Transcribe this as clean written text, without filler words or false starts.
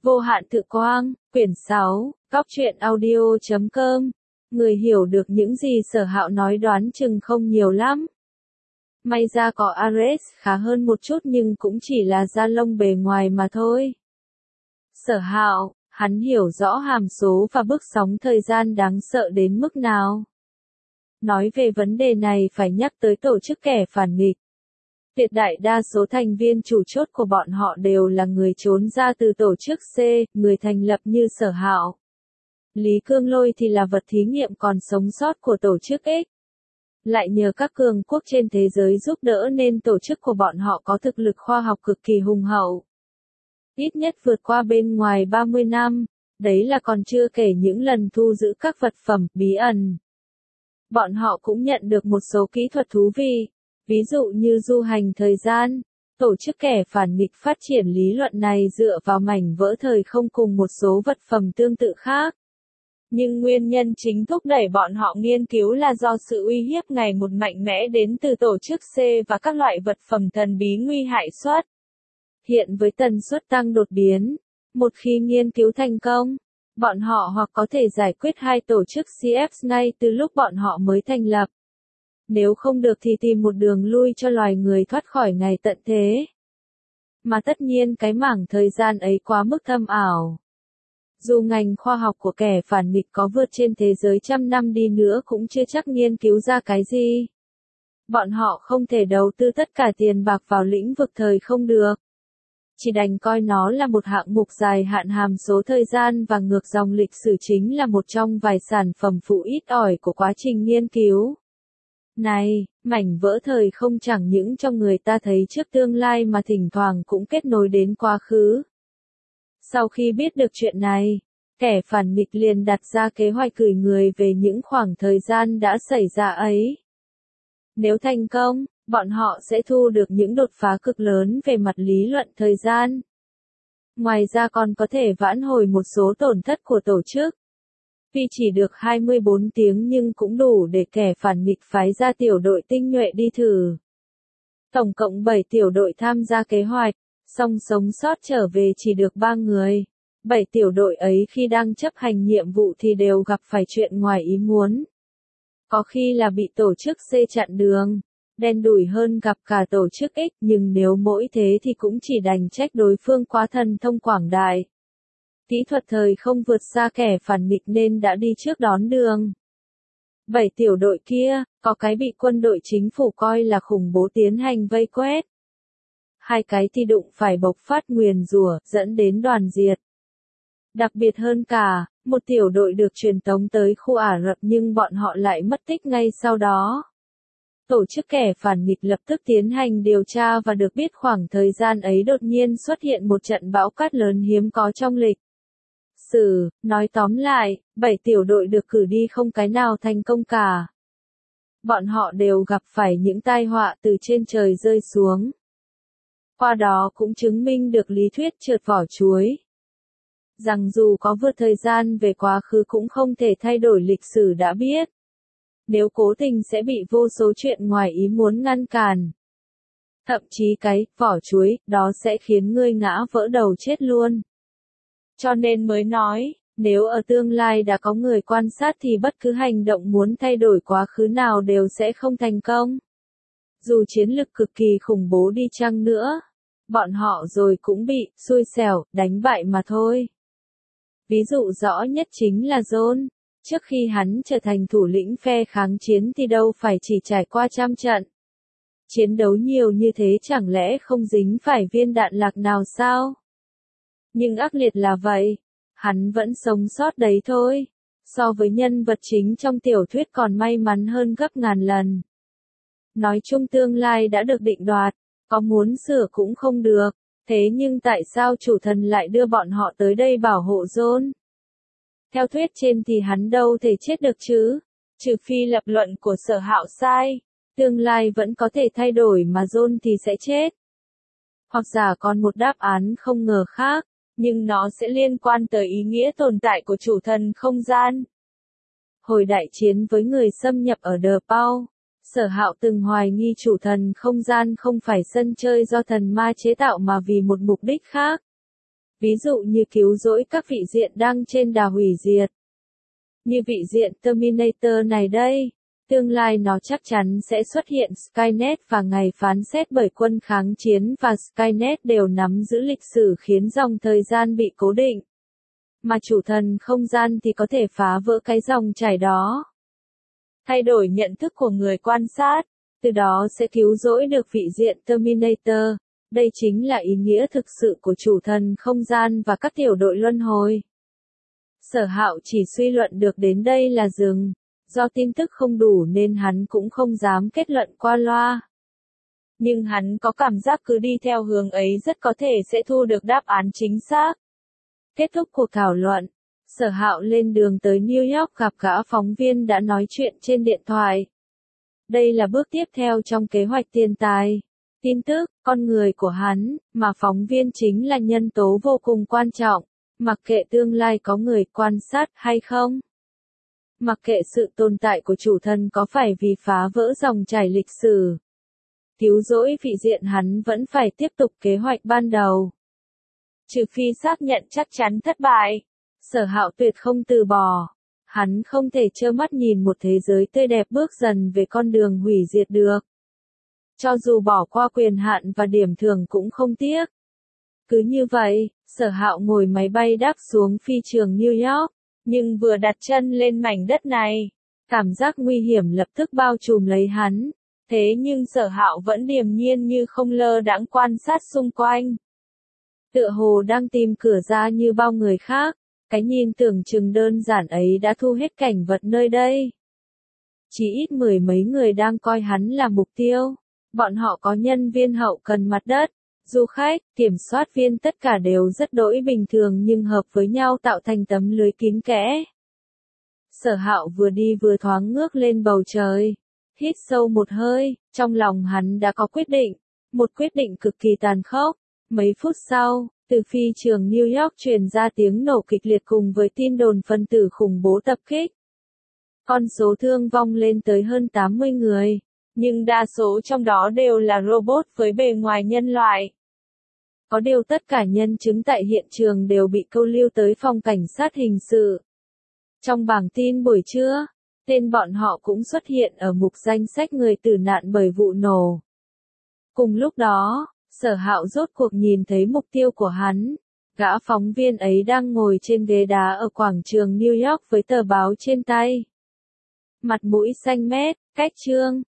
Vô hạn tự quang, quyển 6, góc truyện audio.com. Người hiểu được những gì Sở Hạo nói đoán chừng không nhiều lắm. May ra có Ares khá hơn một chút nhưng cũng chỉ là da lông bề ngoài mà thôi. Sở Hạo, hắn hiểu rõ hàm số và bước sóng thời gian đáng sợ đến mức nào. Nói về vấn đề này phải nhắc tới tổ chức kẻ phản nghịch. Tuyệt đại đa số thành viên chủ chốt của bọn họ đều là người trốn ra từ tổ chức C, người thành lập như Sở Hạo. Lý Cương Lôi thì là vật thí nghiệm còn sống sót của tổ chức X. Lại nhờ các cường quốc trên thế giới giúp đỡ nên tổ chức của bọn họ có thực lực khoa học cực kỳ hùng hậu. Ít nhất vượt qua bên ngoài 30 năm, đấy là còn chưa kể những lần thu giữ các vật phẩm bí ẩn. Bọn họ cũng nhận được một số kỹ thuật thú vị, ví dụ như du hành thời gian. Tổ chức kẻ phản nghịch phát triển lý luận này dựa vào mảnh vỡ thời không cùng một số vật phẩm tương tự khác. Nhưng nguyên nhân chính thúc đẩy bọn họ nghiên cứu là do sự uy hiếp ngày một mạnh mẽ đến từ tổ chức C và các loại vật phẩm thần bí nguy hại xuất hiện với tần suất tăng đột biến. Một khi nghiên cứu thành công, bọn họ hoặc có thể giải quyết hai tổ chức CF ngay từ lúc bọn họ mới thành lập. Nếu không được thì tìm một đường lui cho loài người thoát khỏi ngày tận thế. Mà tất nhiên cái mảng thời gian ấy quá mức thâm ảo. Dù ngành khoa học của kẻ phản nghịch có vượt trên thế giới trăm năm đi nữa cũng chưa chắc nghiên cứu ra cái gì. Bọn họ không thể đầu tư tất cả tiền bạc vào lĩnh vực thời không được. Chỉ đành coi nó là một hạng mục dài hạn hàm số thời gian và ngược dòng lịch sử chính là một trong vài sản phẩm phụ ít ỏi của quá trình nghiên cứu. Này, mảnh vỡ thời không chẳng những cho người ta thấy trước tương lai mà thỉnh thoảng cũng kết nối đến quá khứ. Sau khi biết được chuyện này, kẻ phản nghịch liền đặt ra kế hoạch gửi người về những khoảng thời gian đã xảy ra ấy. Nếu thành công, bọn họ sẽ thu được những đột phá cực lớn về mặt lý luận thời gian. Ngoài ra còn có thể vãn hồi một số tổn thất của tổ chức. Tuy chỉ được 24 tiếng nhưng cũng đủ để kẻ phản nghịch phái ra tiểu đội tinh nhuệ đi thử. Tổng cộng 7 tiểu đội tham gia kế hoạch, song sống sót trở về chỉ được 3 người. 7 tiểu đội ấy khi đang chấp hành nhiệm vụ thì đều gặp phải chuyện ngoài ý muốn. Có khi là bị tổ chức C chặn đường, đen đủi hơn gặp cả tổ chức X, nhưng nếu mỗi thế thì cũng chỉ đành trách đối phương quá thần thông quảng đại. Kỹ thuật thời không vượt xa kẻ phản nghịch nên đã đi trước đón đường. 7 tiểu đội kia, có cái bị quân đội chính phủ coi là khủng bố tiến hành vây quét. 2 cái thì đụng phải bộc phát nguyền rủa, dẫn đến đoàn diệt. Đặc biệt hơn cả, một tiểu đội được truyền tống tới khu Ả Rập nhưng bọn họ lại mất tích ngay sau đó. Tổ chức kẻ phản nghịch lập tức tiến hành điều tra và được biết khoảng thời gian ấy đột nhiên xuất hiện một trận bão cát lớn hiếm có trong lịch sử. Nói tóm lại, 7 tiểu đội được cử đi không cái nào thành công cả. Bọn họ đều gặp phải những tai họa từ trên trời rơi xuống. Qua đó cũng chứng minh được lý thuyết trượt vỏ chuối. Rằng dù có vượt thời gian về quá khứ cũng không thể thay đổi lịch sử đã biết. Nếu cố tình sẽ bị vô số chuyện ngoài ý muốn ngăn cản. Thậm chí cái vỏ chuối đó sẽ khiến ngươi ngã vỡ đầu chết luôn. Cho nên mới nói, nếu ở tương lai đã có người quan sát thì bất cứ hành động muốn thay đổi quá khứ nào đều sẽ không thành công. Dù chiến lực cực kỳ khủng bố đi chăng nữa, bọn họ rồi cũng bị xui xẻo đánh bại mà thôi. Ví dụ rõ nhất chính là John. Trước khi hắn trở thành thủ lĩnh phe kháng chiến thì đâu phải chỉ trải qua trăm trận. Chiến đấu nhiều như thế chẳng lẽ không dính phải viên đạn lạc nào sao? Nhưng ác liệt là vậy, hắn vẫn sống sót đấy thôi. So với nhân vật chính trong tiểu thuyết còn may mắn hơn gấp ngàn lần. Nói chung tương lai đã được định đoạt, có muốn sửa cũng không được. Thế nhưng tại sao chủ thần lại đưa bọn họ tới đây bảo hộ John? Theo thuyết trên thì hắn đâu thể chết được chứ, trừ phi lập luận của Sở Hạo sai, tương lai vẫn có thể thay đổi mà John thì sẽ chết. Hoặc giả còn một đáp án không ngờ khác, nhưng nó sẽ liên quan tới ý nghĩa tồn tại của chủ thần không gian. Hồi đại chiến với người xâm nhập ở The Pau, Sở Hạo từng hoài nghi chủ thần không gian không phải sân chơi do thần ma chế tạo mà vì một mục đích khác. Ví dụ như cứu rỗi các vị diện đang trên đà hủy diệt. Như vị diện Terminator này đây. Tương lai nó chắc chắn sẽ xuất hiện Skynet và ngày phán xét bởi quân kháng chiến và Skynet đều nắm giữ lịch sử khiến dòng thời gian bị cố định. Mà chủ thần không gian thì có thể phá vỡ cái dòng chảy đó. Thay đổi nhận thức của người quan sát, từ đó sẽ cứu rỗi được vị diện Terminator. Đây chính là ý nghĩa thực sự của chủ thần không gian và các tiểu đội luân hồi. Sở Hạo chỉ suy luận được đến đây là dừng. Do tin tức không đủ nên hắn cũng không dám kết luận qua loa. Nhưng hắn có cảm giác cứ đi theo hướng ấy rất có thể sẽ thu được đáp án chính xác. Kết thúc cuộc thảo luận, Sở Hạo lên đường tới New York gặp gã phóng viên đã nói chuyện trên điện thoại. Đây là bước tiếp theo trong kế hoạch tiền tài, tin tức, con người của hắn, mà phóng viên chính là nhân tố vô cùng quan trọng, mặc kệ tương lai có người quan sát hay không. Mặc kệ sự tồn tại của chủ thần có phải vì phá vỡ dòng chảy lịch sử. Cứu rỗi vị diện hắn vẫn phải tiếp tục kế hoạch ban đầu. Trừ phi xác nhận chắc chắn thất bại, Sở Hạo tuyệt không từ bỏ. Hắn không thể trơ mắt nhìn một thế giới tươi đẹp bước dần về con đường hủy diệt được. Cho dù bỏ qua quyền hạn và điểm thưởng cũng không tiếc. Cứ như vậy, Sở Hạo ngồi máy bay đáp xuống phi trường New York. Nhưng vừa đặt chân lên mảnh đất này, cảm giác nguy hiểm lập tức bao trùm lấy hắn. Thế nhưng Sở Hạo vẫn điềm nhiên như không lơ đãng quan sát xung quanh. Tựa hồ đang tìm cửa ra như bao người khác, cái nhìn tưởng chừng đơn giản ấy đã thu hết cảnh vật nơi đây. Chỉ ít mười mấy người đang coi hắn là mục tiêu. Bọn họ có nhân viên hậu cần mặt đất, du khách, kiểm soát viên tất cả đều rất đỗi bình thường nhưng hợp với nhau tạo thành tấm lưới kín kẽ. Sở Hạo vừa đi vừa thoáng ngước lên bầu trời. Hít sâu một hơi, trong lòng hắn đã có quyết định. Một quyết định cực kỳ tàn khốc. Mấy phút sau, từ phi trường New York truyền ra tiếng nổ kịch liệt cùng với tin đồn phân tử khủng bố tập kích. Con số thương vong lên tới hơn 80 người. Nhưng đa số trong đó đều là robot với bề ngoài nhân loại. Có điều tất cả nhân chứng tại hiện trường đều bị câu lưu tới phòng cảnh sát hình sự. Trong bảng tin buổi trưa, tên bọn họ cũng xuất hiện ở mục danh sách người tử nạn bởi vụ nổ. Cùng lúc đó, Sở Hạo rốt cuộc nhìn thấy mục tiêu của hắn. Gã phóng viên ấy đang ngồi trên ghế đá ở quảng trường New York với tờ báo trên tay. Mặt mũi xanh mét, cách trương,